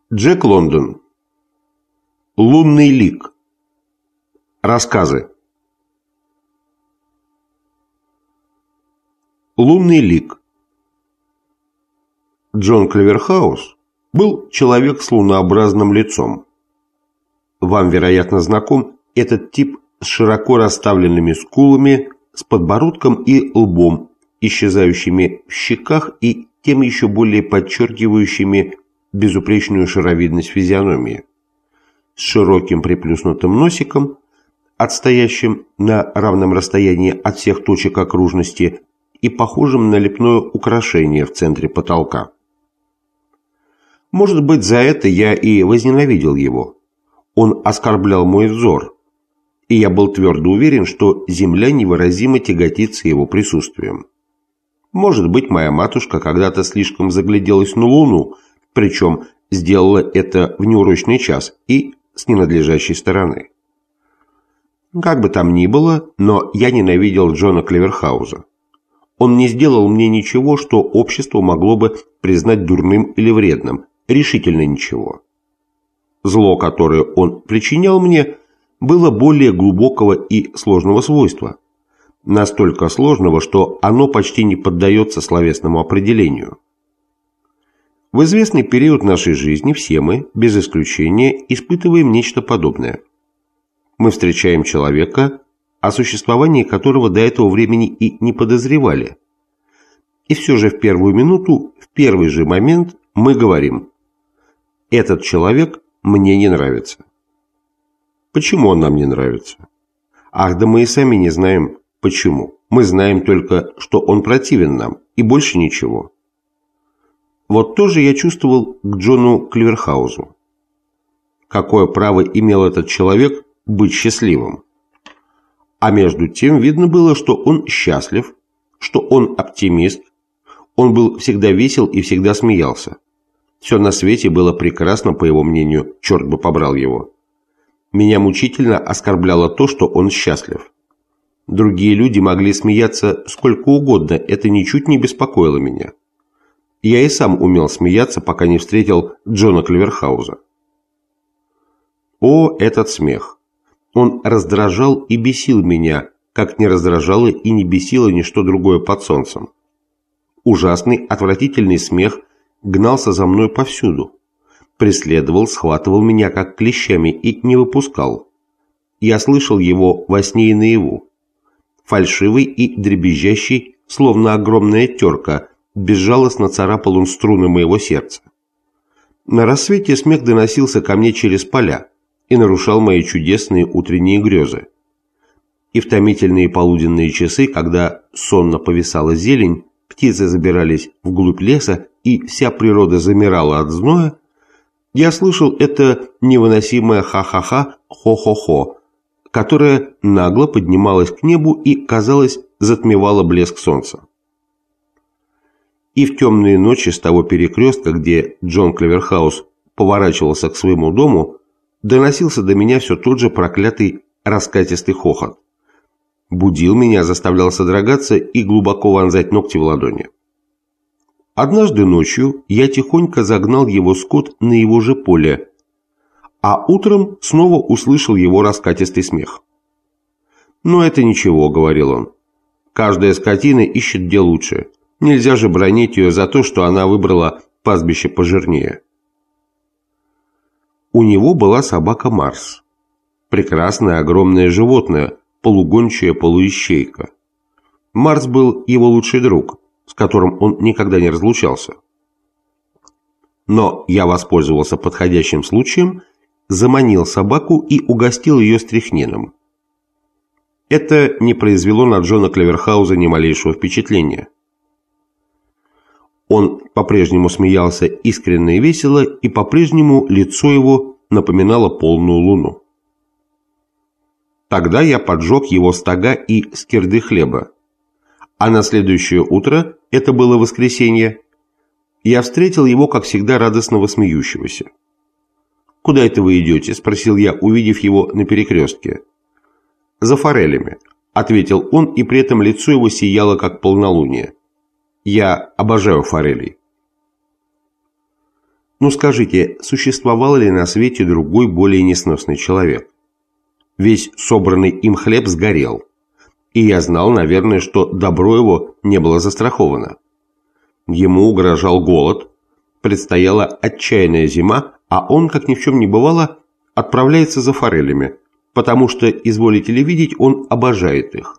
Джек Лондон. Лунный лик. Рассказы. Лунный лик. Джон Клеверхаус был человек с лунообразным лицом. Вам, вероятно, знаком этот тип с широко расставленными скулами, с подбородком и лбом, исчезающими в щеках и тем еще более подчеркивающими безупречную шаровидность физиономии, с широким приплюснутым носиком, отстоящим на равном расстоянии от всех точек окружности и похожим на лепное украшение в центре потолка. Может быть, за это я и возненавидел его. Он оскорблял мой взор, и я был твердо уверен, что земля невыразимо тяготится его присутствием. Может быть, моя матушка когда-то слишком загляделась на Луну, причем сделала это в неурочный час и с ненадлежащей стороны. Как бы там ни было, но я ненавидел Джона Клеверхауза. Он не сделал мне ничего, что общество могло бы признать дурным или вредным, решительно ничего. Зло, которое он причинял мне, было более глубокого и сложного свойства. Настолько сложного, что оно почти не поддается словесному определению. В известный период нашей жизни все мы, без исключения, испытываем нечто подобное. Мы встречаем человека, о существовании которого до этого времени и не подозревали. И все же в первую минуту, в первый же момент мы говорим: «Этот человек мне не нравится». Почему он нам не нравится? Ах, да мы и сами не знаем, почему. Мы знаем только, что он противен нам, и больше ничего. Вот то же я чувствовал к Джону Клеверхаузу. Какое право имел этот человек быть счастливым? А между тем видно было, что он счастлив, что он оптимист, он был всегда весел и всегда смеялся. Все на свете было прекрасно, по его мнению, черт бы побрал его. Меня мучительно оскорбляло то, что он счастлив. Другие люди могли смеяться сколько угодно, это ничуть не беспокоило меня. Я и сам умел смеяться, пока не встретил Джона Клеверхауза. О, этот смех! Он раздражал и бесил меня, как не раздражало и не бесило ничто другое под солнцем. Ужасный, отвратительный смех гнался за мной повсюду. Преследовал, схватывал меня как клещами и не выпускал. Я слышал его во сне и наяву. Фальшивый и дребезжащий, словно огромная терка, безжалостно царапал он струны моего сердца. На рассвете смех доносился ко мне через поля и нарушал мои чудесные утренние грезы. И в томительные полуденные часы, когда сонно повисала зелень, птицы забирались вглубь леса и вся природа замирала от зноя, я слышал это невыносимое ха-ха-ха, хо-хо-хо, которое нагло поднималось к небу и, казалось, затмевало блеск солнца. И в темные ночи с того перекрестка, где Джон Клеверхаус поворачивался к своему дому, доносился до меня все тот же проклятый раскатистый хохот. Будил меня, заставлял содрогаться и глубоко вонзать ногти в ладони. Однажды ночью я тихонько загнал его скот на его же поле, а утром снова услышал его раскатистый смех. «Но это ничего», — говорил он. «Каждая скотина ищет где лучше. Нельзя же бранить ее за то, что она выбрала пастбище пожирнее». У него была собака Марс. Прекрасное огромное животное, полугончая полуищейка. Марс был его лучший друг, с которым он никогда не разлучался. Но я воспользовался подходящим случаем, заманил собаку и угостил ее стряхнином. Это не произвело на Джона Клеверхауза ни малейшего впечатления. Он по-прежнему смеялся искренне и весело, и по-прежнему лицо его напоминало полную луну. Тогда я поджег его стога и скирды хлеба, а на следующее утро, это было воскресенье, я встретил его, как всегда, радостного смеющегося. «Куда это вы идете?» – спросил я, увидев его на перекрестке. «За форелями», – ответил он, и при этом лицо его сияло, как полнолуние. «Я обожаю форелей». Ну скажите, существовал ли на свете другой более несносный человек? Весь собранный им хлеб сгорел. И я знал, наверное, что добро его не было застраховано. Ему угрожал голод, предстояла отчаянная зима, а он, как ни в чем не бывало, отправляется за форелями, потому что, изволите ли видеть, он обожает их.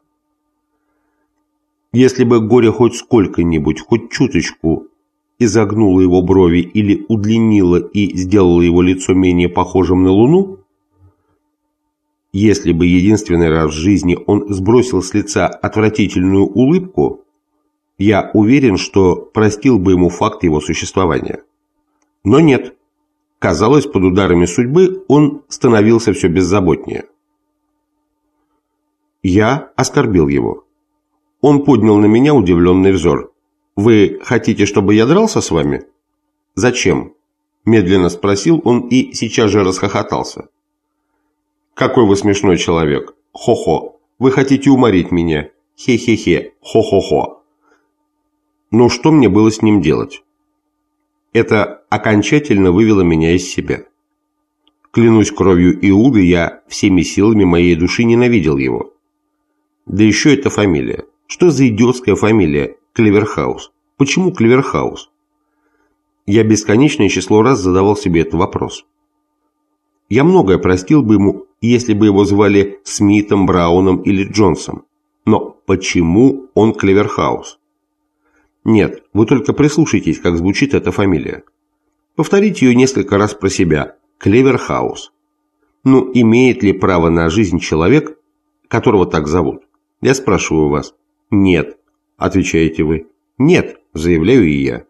Если бы горе хоть сколько-нибудь, хоть чуточку изогнуло его брови или удлинило и сделало его лицо менее похожим на луну, если бы единственный раз в жизни он сбросил с лица отвратительную улыбку, я уверен, что простил бы ему факт его существования. Но нет. Казалось, под ударами судьбы он становился все беззаботнее. Я оскорбил его. Он поднял на меня удивленный взор. «Вы хотите, чтобы я дрался с вами?» «Зачем?» – медленно спросил он и сейчас же расхохотался. «Какой вы смешной человек! Хо-хо! Вы хотите уморить меня! Хе-хе-хе! Хо-хо-хо!» Но что мне было с ним делать? Это окончательно вывело меня из себя. Клянусь кровью Иуды, я всеми силами моей души ненавидел его. Да еще эта фамилия. Что за идиотская фамилия Клеверхаус? Почему Клеверхаус? Я бесконечное число раз задавал себе этот вопрос. Я многое простил бы ему, если бы его звали Смитом, Брауном или Джонсом. Но почему он Клеверхаус? Нет, вы только прислушайтесь, как звучит эта фамилия. Повторите ее несколько раз про себя. Клеверхаус. Ну, имеет ли право на жизнь человек, которого так зовут? Я спрашиваю вас. Нет, отвечаете вы. Нет, заявляю и я.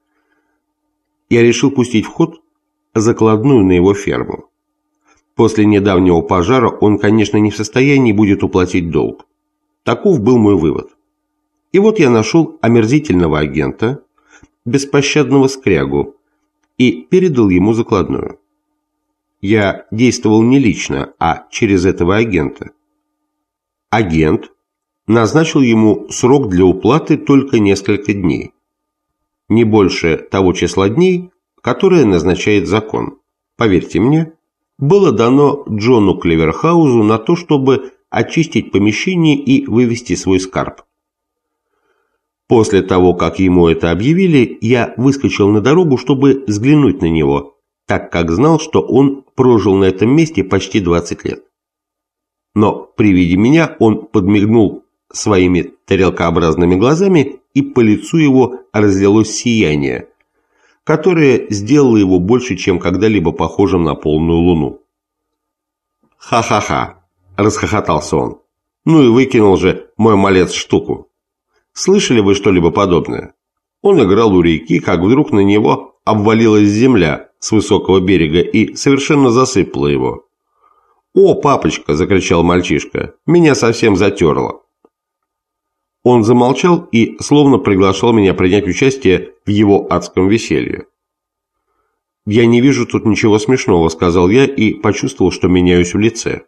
Я решил пустить в ход закладную на его ферму. После недавнего пожара он, конечно, не в состоянии будет уплатить долг. Таков был мой вывод. И вот я нашел омерзительного агента, беспощадного скрягу, и передал ему закладную. Я действовал не лично, а через этого агента. Агент назначил ему срок для уплаты только несколько дней. Не больше того числа дней, которое назначает закон. Поверьте мне, было дано Джону Клеверхаузу на то, чтобы очистить помещение и вывести свой скарб. После того, как ему это объявили, я выскочил на дорогу, чтобы взглянуть на него, так как знал, что он прожил на этом месте почти 20 лет. Но при виде меня он подмигнул своими тарелкообразными глазами, и по лицу его разлилось сияние, которое сделало его больше, чем когда-либо похожим на полную луну. «Ха-ха-ха!» – расхохотался он. «Ну и выкинул же мой малец штуку! Слышали вы что-либо подобное? Он играл у реки, как вдруг на него обвалилась земля с высокого берега и совершенно засыпала его. «О, папочка!» – закричал мальчишка. «Меня совсем затерло!» Он замолчал и словно приглашал меня принять участие в его адском веселье. «Я не вижу тут ничего смешного», – сказал я и почувствовал, что меняюсь в лице.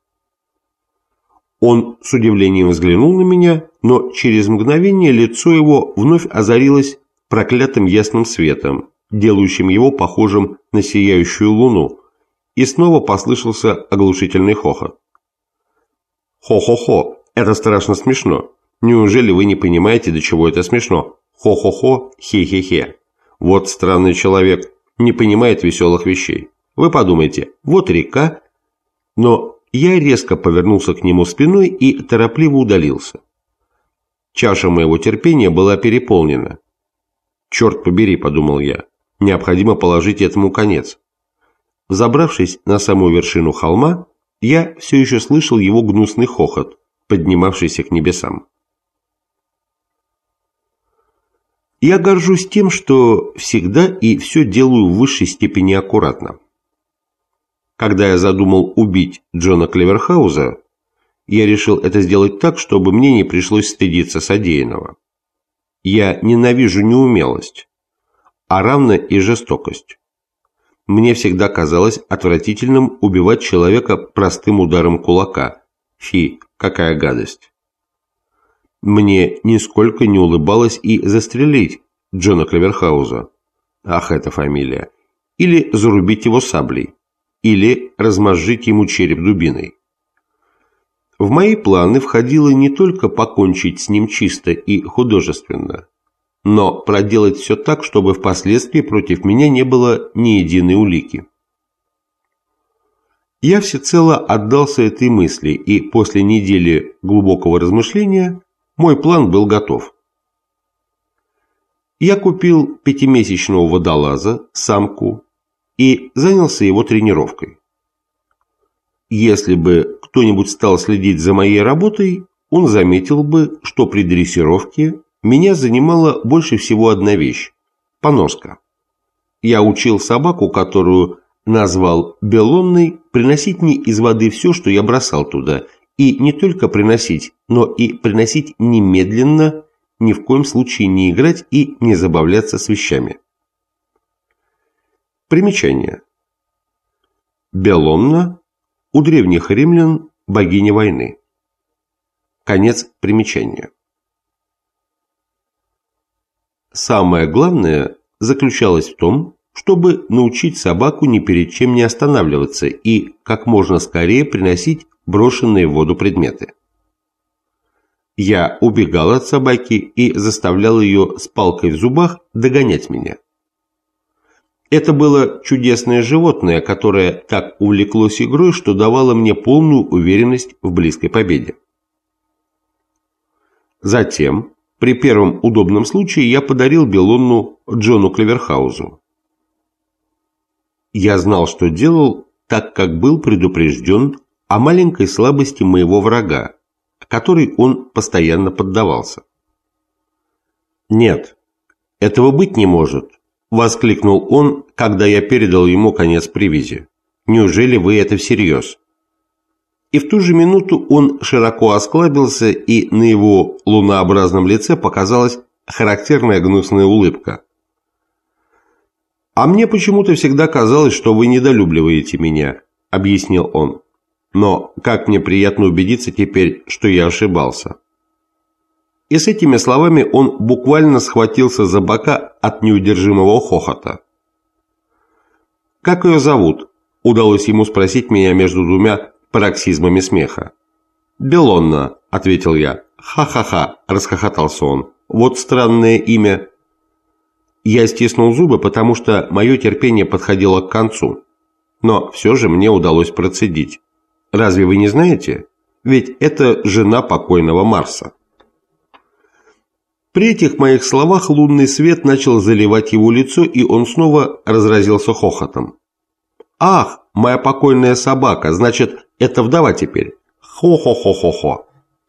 Он с удивлением взглянул на меня, но через мгновение лицо его вновь озарилось проклятым ясным светом, делающим его похожим на сияющую луну, и снова послышался оглушительный хохот. «Хо-хо-хо, это страшно смешно. Неужели вы не понимаете, до чего это смешно? Хо-хо-хо, хе-хе-хе. Вот странный человек, не понимает веселых вещей. Вы подумайте, вот река, но...» Я резко повернулся к нему спиной и торопливо удалился. Чаша моего терпения была переполнена. «Черт побери», – подумал я, – «необходимо положить этому конец». Взобравшись на самую вершину холма, я все еще слышал его гнусный хохот, поднимавшийся к небесам. Я горжусь тем, что всегда и все делаю в высшей степени аккуратно. Когда я задумал убить Джона Клеверхауза, я решил это сделать так, чтобы мне не пришлось стыдиться содеянного. Я ненавижу неумелость, а равно и жестокость. Мне всегда казалось отвратительным убивать человека простым ударом кулака. Фи, какая гадость. Мне нисколько не улыбалось и застрелить Джона Клеверхауза. Ах, эта фамилия. или зарубить его саблей, или размозжить ему череп дубиной. В мои планы входило не только покончить с ним чисто и художественно, но проделать все так, чтобы впоследствии против меня не было ни единой улики. Я всецело отдался этой мысли, и после недели глубокого размышления мой план был готов. Я купил 5-месячного водолаза, самку, и занялся его тренировкой. Если бы кто-нибудь стал следить за моей работой, он заметил бы, что при дрессировке меня занимала больше всего одна вещь – поноска. Я учил собаку, которую назвал Беллонной, приносить мне из воды все, что я бросал туда, и не только приносить, но и приносить немедленно, ни в коем случае не играть и не забавляться с вещами. Примечание. Беллонна – у древних римлян богиня войны. Конец примечания. Самое главное заключалось в том, чтобы научить собаку ни перед чем не останавливаться и как можно скорее приносить брошенные в воду предметы. Я убегал от собаки и заставлял ее с палкой в зубах догонять меня. Это было чудесное животное, которое так увлеклось игрой, что давало мне полную уверенность в близкой победе. Затем, при первом удобном случае, я подарил Беллонну Джону Клеверхаузу. Я знал, что делал, так как был предупрежден о маленькой слабости моего врага, которой он постоянно поддавался. «Нет, этого быть не может», – воскликнул он, когда я передал ему конец привязи. «Неужели вы это всерьез?» И в ту же минуту он широко осклабился, и на его лунообразном лице показалась характерная гнусная улыбка. «А мне почему-то всегда казалось, что вы недолюбливаете меня», – объяснил он. «Но как мне приятно убедиться теперь, что я ошибался». И с этими словами он буквально схватился за бока от неудержимого хохота. «Как ее зовут?» – удалось ему спросить меня между двумя пароксизмами смеха. «Беллонна», – ответил я. «Ха-ха-ха», – расхохотался он. «Вот странное имя». Я стиснул зубы, потому что мое терпение подходило к концу. Но все же мне удалось процедить. «Разве вы не знаете? Ведь это жена покойного Марса». При этих моих словах лунный свет начал заливать его лицо, и он снова разразился хохотом. «Ах, моя покойная собака, значит, это вдова теперь? Хо-хо-хо-хо-хо».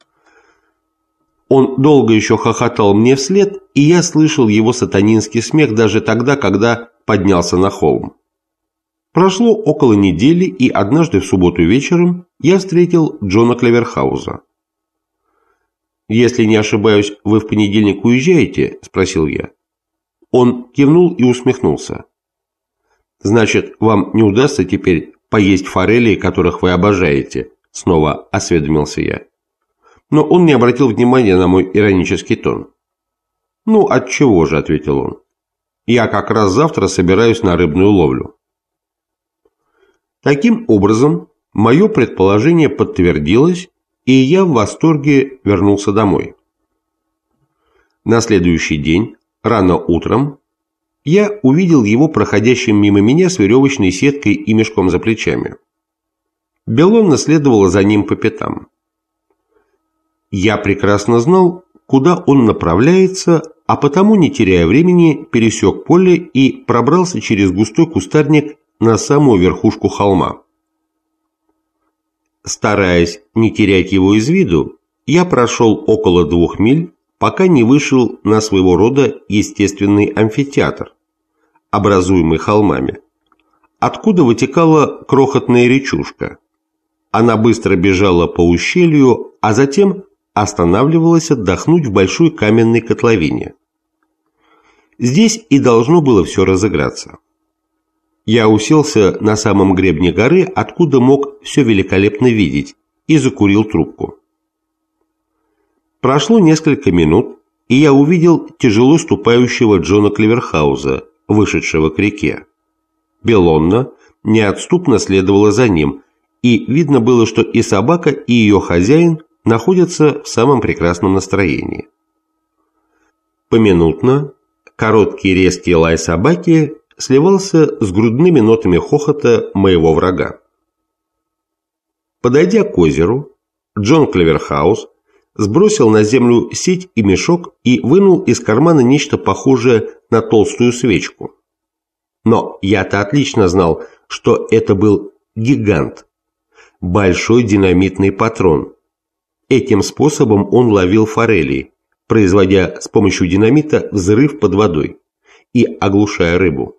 Он долго еще хохотал мне вслед, и я слышал его сатанинский смех даже тогда, когда поднялся на холм. Прошло около недели, и однажды в субботу вечером я встретил Джона Клеверхауза. «Если не ошибаюсь, вы в понедельник уезжаете?» – спросил я. Он кивнул и усмехнулся. «Значит, вам не удастся теперь поесть форелей, которых вы обожаете?» – снова осведомился я. Но он не обратил внимания на мой иронический тон. «Ну, отчего же?» – ответил он. «Я как раз завтра собираюсь на рыбную ловлю». Таким образом, мое предположение подтвердилось, и я в восторге вернулся домой. На следующий день, рано утром, я увидел его проходящим мимо меня с веревочной сеткой и мешком за плечами. Беллонна следовала за ним по пятам. Я прекрасно знал, куда он направляется, а потому, не теряя времени, пересек поле и пробрался через густой кустарник на самую верхушку холма. Стараясь не терять его из виду, я прошел около 2 миль, пока не вышел на своего рода естественный амфитеатр, образуемый холмами, откуда вытекала крохотная речушка. Она быстро бежала по ущелью, а затем останавливалась отдохнуть в большой каменной котловине. Здесь и должно было все разыграться. Я уселся на самом гребне горы, откуда мог все великолепно видеть, и закурил трубку. Прошло несколько минут, и я увидел тяжело ступающего Джона Клеверхауза, вышедшего к реке. Беллонна неотступно следовала за ним, и видно было, что и собака, и ее хозяин находятся в самом прекрасном настроении. Поминутно короткий резкий лай собаки сливался с грудными нотами хохота моего врага. Подойдя к озеру, Джон Клеверхаус сбросил на землю сеть и мешок и вынул из кармана нечто похожее на толстую свечку. Но я-то отлично знал, что это был гигант, большой динамитный патрон. Этим способом он ловил форели, производя с помощью динамита взрыв под водой и оглушая рыбу.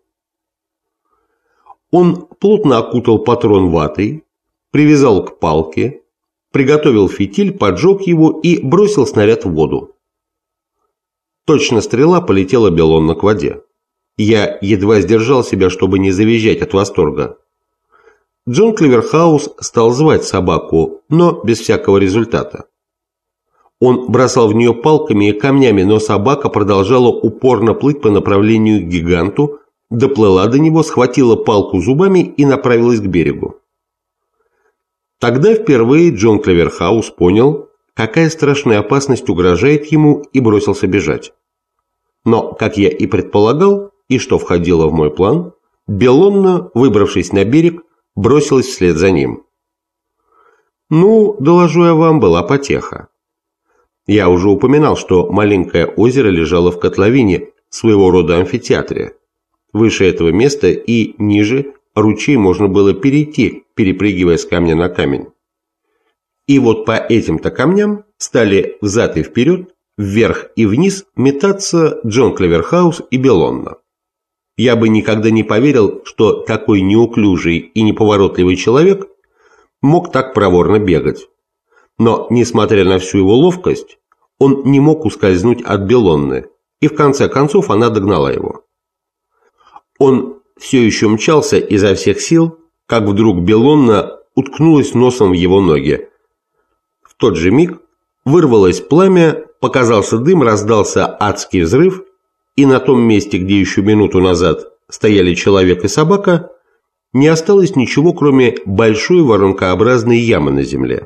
Он плотно окутал патрон ватой, привязал к палке, приготовил фитиль, поджег его и бросил снаряд в воду. Точно стрела полетела Беллонна к воде. Я едва сдержал себя, чтобы не завизжать от восторга. Джон Клеверхаус стал звать собаку, но без всякого результата. Он бросал в нее палками и камнями, но собака продолжала упорно плыть по направлению к гиганту, доплыла до него, схватила палку зубами и направилась к берегу. Тогда впервые Джон Клеверхаус понял, какая страшная опасность угрожает ему, и бросился бежать. Но, как я и предполагал, и что входило в мой план, Беллонна, выбравшись на берег, бросилась вслед за ним. Ну, доложу я вам, была потеха. Я уже упоминал, что маленькое озеро лежало в котловине, своего рода амфитеатре. Выше этого места и ниже ручей можно было перейти, перепрыгивая с камня на камень. И вот по этим-то камням стали взад и вперед, вверх и вниз метаться Джон Клеверхаус и Беллонна. Я бы никогда не поверил, что такой неуклюжий и неповоротливый человек мог так проворно бегать. Но, несмотря на всю его ловкость, он не мог ускользнуть от Беллонны, и в конце концов она догнала его. Он все еще мчался изо всех сил, как вдруг Беллонна уткнулась носом в его ноги. В тот же миг вырвалось пламя, показался дым, раздался адский взрыв, и на том месте, где еще минуту назад стояли человек и собака, не осталось ничего, кроме большой воронкообразной ямы на земле.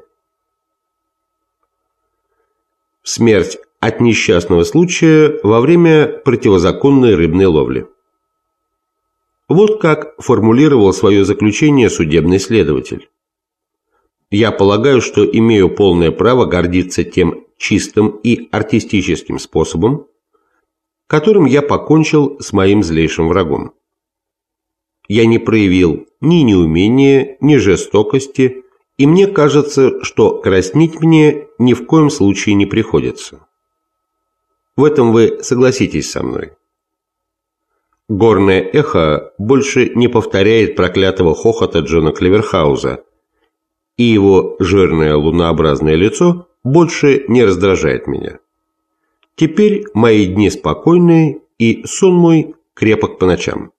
Смерть от несчастного случая во время противозаконной рыбной ловли. Вот как формулировал свое заключение судебный следователь. Я полагаю, что имею полное право гордиться тем чистым и артистическим способом, которым я покончил с моим злейшим врагом. Я не проявил ни неумения, ни жестокости, и мне кажется, что краснеть мне ни в коем случае не приходится. В этом вы согласитесь со мной. Горное эхо больше не повторяет проклятого хохота Джона Клеверхауза, и его жирное лунообразное лицо больше не раздражает меня. Теперь мои дни спокойны, и сон мой крепок по ночам.